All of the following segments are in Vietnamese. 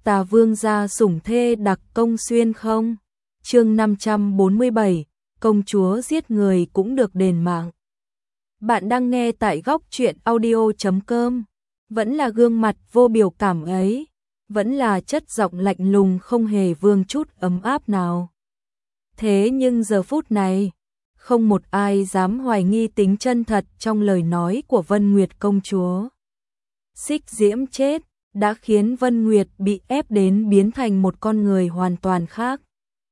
Tà Vương gia sủng thê đặc công xuyên không? Chương 547, công chúa giết người cũng được đền mạng. Bạn đang nghe tại góc truyện audio.com. Vẫn là gương mặt vô biểu cảm ấy, vẫn là chất giọng lạnh lùng không hề vương chút ấm áp nào. Thế nhưng giờ phút này, không một ai dám hoài nghi tính chân thật trong lời nói của Vân Nguyệt công chúa. Xích Diễm chết đã khiến Vân Nguyệt bị ép đến biến thành một con người hoàn toàn khác.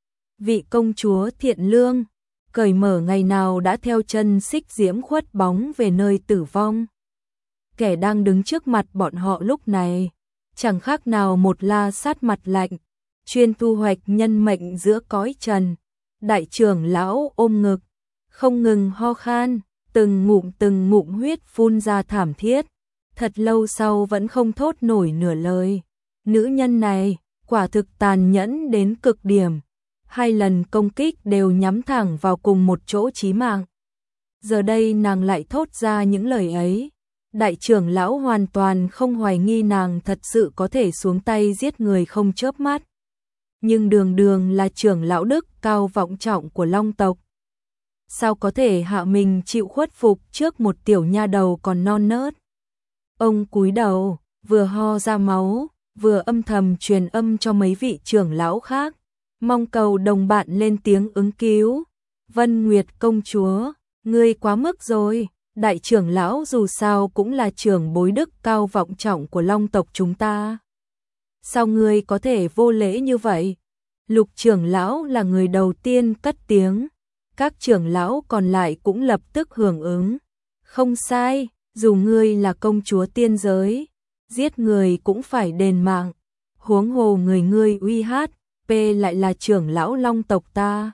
Vị công chúa thiện lương, cởi mở ngày nào đã theo chân Xích Diễm khuất bóng về nơi tử vong. Kẻ đang đứng trước mặt bọn họ lúc này, chẳng khác nào một la sát mặt lạnh, chuyên thu hoạch nhân mệnh giữa cõi trần. Đại trưởng lão ôm ngực, không ngừng ho khan, từng ngụm huyết phun ra thảm thiết. Thật lâu sau vẫn không thốt nổi nửa lời. Nữ nhân này, quả thực tàn nhẫn đến cực điểm. 2 lần công kích đều nhắm thẳng vào cùng một chỗ chí mạng. Giờ đây nàng lại thốt ra những lời ấy. Đại trưởng lão hoàn toàn không hoài nghi nàng thật sự có thể xuống tay giết người không chớp mắt. Nhưng đường là trưởng lão đức cao vọng trọng của Long tộc. Sao có thể hạ mình chịu khuất phục trước một tiểu nha đầu còn non nớt. Ông cúi đầu, vừa ho ra máu, vừa âm thầm truyền âm cho mấy vị trưởng lão khác, mong cầu đồng bạn lên tiếng ứng cứu. Vân Nguyệt công chúa, ngươi quá mức rồi, đại trưởng lão dù sao cũng là trưởng bối đức cao vọng trọng của Long tộc chúng ta. Sao ngươi có thể vô lễ như vậy? Lục trưởng lão là người đầu tiên cất tiếng, các trưởng lão còn lại cũng lập tức hưởng ứng. Không sai, dù ngươi là công chúa tiên giới, giết người cũng phải đền mạng, huống hồ người ngươi uy hát, lại là trưởng lão Long tộc ta.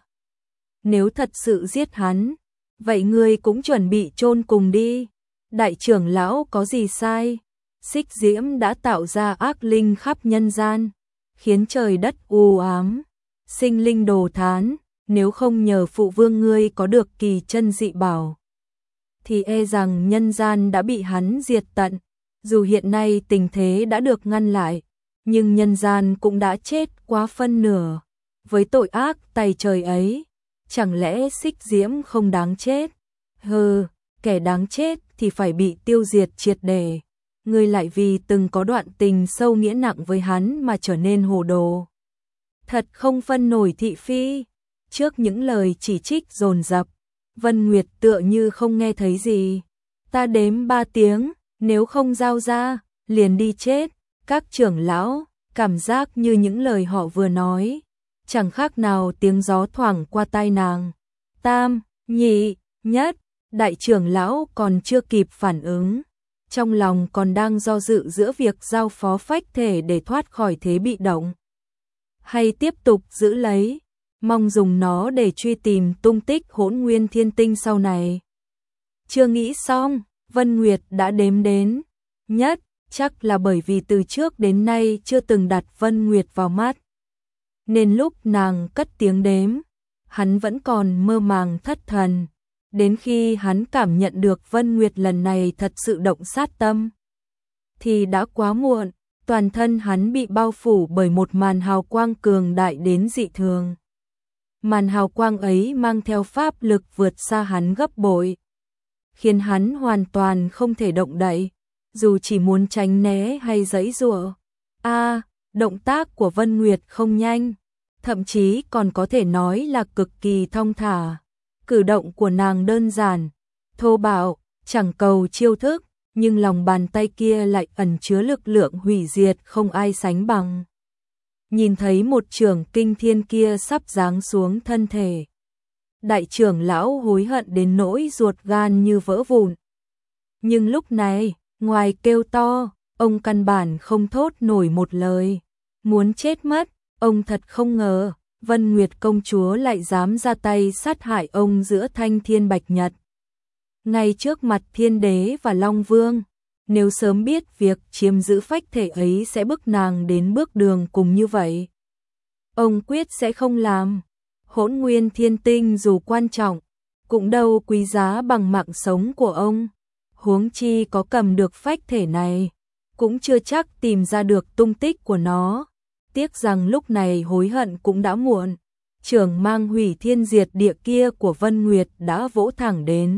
Nếu thật sự giết hắn, vậy ngươi cũng chuẩn bị chôn cùng đi. Đại trưởng lão có gì sai? Xích Diễm đã tạo ra ác linh khắp nhân gian, khiến trời đất u ám, sinh linh đồ thán. Nếu không nhờ phụ vương ngươi có được kỳ chân dị bảo, thì e rằng nhân gian đã bị hắn diệt tận. Dù hiện nay tình thế đã được ngăn lại, nhưng nhân gian cũng đã chết quá phân nửa. Với tội ác tày trời ấy, chẳng lẽ Xích Diễm không đáng chết? Hừ, kẻ đáng chết thì phải bị tiêu diệt triệt để. Ngươi lại vì từng có đoạn tình sâu nghĩa nặng với hắn mà trở nên hồ đồ. Thật không phân nổi thị phi. Trước những lời chỉ trích dồn dập, Vân Nguyệt tựa như không nghe thấy gì. Ta đếm 3 tiếng, nếu không giao ra, liền đi chết. Các trưởng lão, cảm giác như những lời họ vừa nói, chẳng khác nào tiếng gió thoảng qua tai nàng. Tam, nhị, nhất, đại trưởng lão còn chưa kịp phản ứng. Trong lòng còn đang do dự giữa việc giao phó phách thể để thoát khỏi thế bị động, hay tiếp tục giữ lấy, mong dùng nó để truy tìm tung tích Hỗn Nguyên Thiên Tinh sau này. Chưa nghĩ xong, Vân Nguyệt đã đếm đến. Nhất, chắc là bởi vì từ trước đến nay chưa từng đặt Vân Nguyệt vào mắt, nên lúc nàng cất tiếng đếm, hắn vẫn còn mơ màng thất thần. Đến khi hắn cảm nhận được Vân Nguyệt lần này thật sự động sát tâm, thì đã quá muộn. Toàn thân hắn bị bao phủ bởi một màn hào quang cường đại đến dị thường. Màn hào quang ấy mang theo pháp lực vượt xa hắn gấp bội, khiến hắn hoàn toàn không thể động đậy, dù chỉ muốn tránh né hay giãy giụa. Động tác của Vân Nguyệt không nhanh, thậm chí còn có thể nói là cực kỳ thong thả. Cử động của nàng đơn giản, thô bạo, chẳng cầu chiêu thức, nhưng lòng bàn tay kia lại ẩn chứa lực lượng hủy diệt không ai sánh bằng. Nhìn thấy một chưởng kinh thiên kia sắp giáng xuống thân thể, đại trưởng lão hối hận đến nỗi ruột gan như vỡ vụn. Nhưng lúc này, ngoài kêu to, ông căn bản không thốt nổi một lời. Muốn chết mất, ông thật không ngờ, Vân Nguyệt công chúa lại dám ra tay sát hại ông giữa thanh thiên bạch nhật, ngay trước mặt thiên đế và Long Vương. Nếu sớm biết việc chiếm giữ phách thể ấy sẽ bức nàng đến bước đường cùng như vậy, ông quyết sẽ không làm. Hỗn Nguyên Thiên Tinh dù quan trọng, cũng đâu quý giá bằng mạng sống của ông. Huống chi có cầm được phách thể này, cũng chưa chắc tìm ra được tung tích của nó. tiếc rằng lúc này hối hận cũng đã muộn. Trưởng mang hủy thiên diệt địa kia của Vân Nguyệt đã vỗ thẳng đến.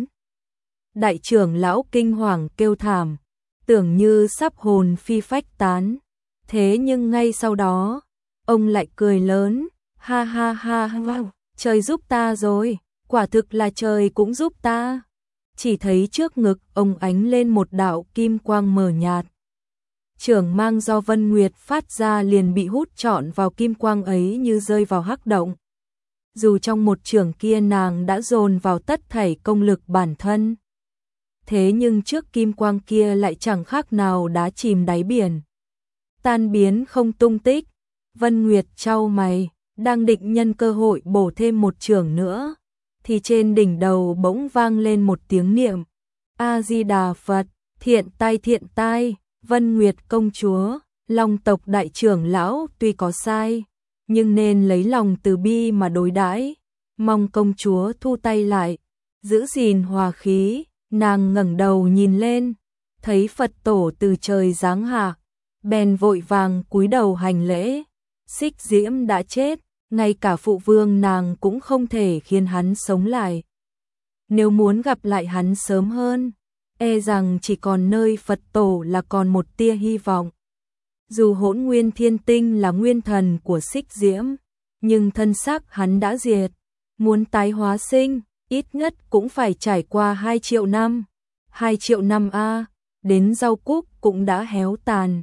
Đại trưởng lão kinh hoàng kêu thảm, tưởng như sắp hồn phi phách tán. Thế nhưng ngay sau đó, ông lại cười lớn, ha ha ha ha, trời giúp ta rồi, quả thực là trời cũng giúp ta. Chỉ thấy trước ngực ông ánh lên một đạo kim quang mờ nhạt. Trưởng mang do Vân Nguyệt phát ra liền bị hút trọn vào kim quang ấy như rơi vào hắc động. Dù trong một trường kia nàng đã dồn vào tất thảy công lực bản thân. Thế nhưng trước kim quang kia lại chẳng khác nào đá chìm đáy biển. Tan biến không tung tích. Vân Nguyệt chau mày, đang định nhân cơ hội bổ thêm một trường nữa, thì trên đỉnh đầu bỗng vang lên một tiếng niệm. A-di-đà Phật, thiện tai, Vân Nguyệt công chúa, Long tộc đại trưởng lão tuy có sai, nhưng nên lấy lòng từ bi mà đối đãi, mong công chúa thu tay lại, giữ gìn hòa khí. Nàng ngẩng đầu nhìn lên, thấy Phật tổ từ trời giáng hạ, bèn vội vàng cúi đầu hành lễ. Xích Diễm đã chết, ngay cả phụ vương nàng cũng không thể khiến hắn sống lại. Nếu muốn gặp lại hắn sớm hơn, e rằng chỉ còn nơi Phật tổ là còn một tia hy vọng. Dù Hỗn Nguyên Thiên Tinh là nguyên thần của Xích Diễm, nhưng thân xác hắn đã diệt, muốn tái hóa sinh, ít nhất cũng phải trải qua 2 triệu năm. 2 triệu năm a, đến rau cúc cũng đã héo tàn.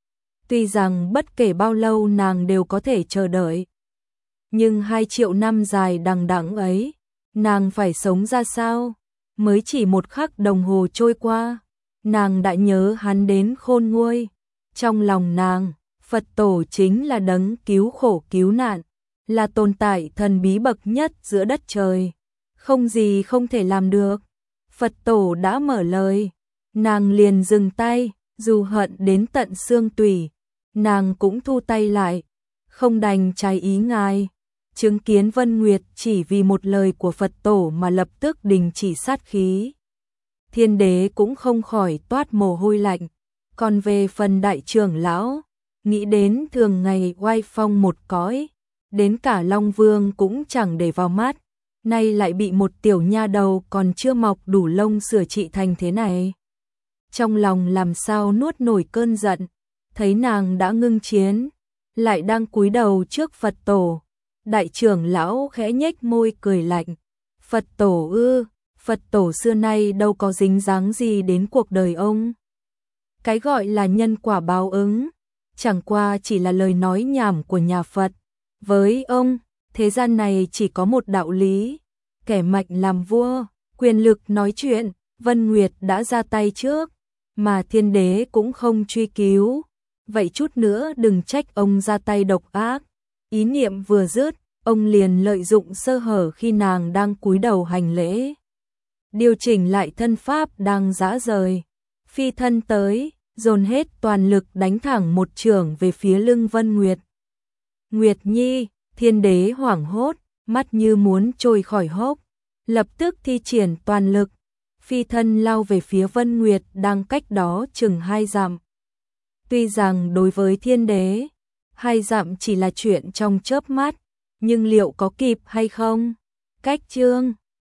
Tuy rằng bất kể bao lâu nàng đều có thể chờ đợi, nhưng 2 triệu năm dài đằng đẵng ấy, nàng phải sống ra sao? Mới chỉ 1 khắc đồng hồ trôi qua, nàng đã nhớ hắn đến khôn nguôi. Trong lòng nàng, Phật tổ chính là đấng cứu khổ cứu nạn, là tồn tại thần bí bậc nhất giữa đất trời, không gì không thể làm được. Phật tổ đã mở lời, nàng liền dừng tay, dù hận đến tận xương tủy, nàng cũng thu tay lại, không đành trái ý ngài. Chứng kiến Vân Nguyệt chỉ vì một lời của Phật tổ mà lập tức đình chỉ sát khí. Thiên đế cũng không khỏi toát mồ hôi lạnh. Còn về phần đại trưởng lão, nghĩ đến thường ngày oai phong một cõi, đến cả Long Vương cũng chẳng để vào mắt, nay lại bị một tiểu nha đầu còn chưa mọc đủ lông sửa trị thành thế này. Trong lòng làm sao nuốt nổi cơn giận, thấy nàng đã ngưng chiến, lại đang cúi đầu trước Phật tổ. Đại trưởng lão khẽ nhếch môi cười lạnh, Phật tổ ư, Phật tổ xưa nay đâu có dính dáng gì đến cuộc đời ông. Cái gọi là nhân quả báo ứng, chẳng qua chỉ là lời nói nhảm của nhà Phật. Với ông, thế gian này chỉ có một đạo lý, kẻ mạnh làm vua, quyền lực nói chuyện. Vân Nguyệt đã ra tay trước, mà thiên đế cũng không truy cứu, vậy chút nữa đừng trách ông ra tay độc ác. Ý niệm vừa dứt, ông liền lợi dụng sơ hở khi nàng đang cúi đầu hành lễ, điều chỉnh lại thân pháp đang rã rời, phi thân tới, dồn hết toàn lực đánh thẳng một chưởng về phía lưng Vân Nguyệt. Nguyệt Nhi, thiên đế hoảng hốt, mắt như muốn trôi khỏi hốc, lập tức thi triển toàn lực, phi thân lao về phía Vân Nguyệt đang cách đó chừng 2 dặm. Tuy rằng đối với thiên đế, 2 dặm chỉ là chuyện trong chớp mắt, nhưng liệu có kịp hay không? Cách chương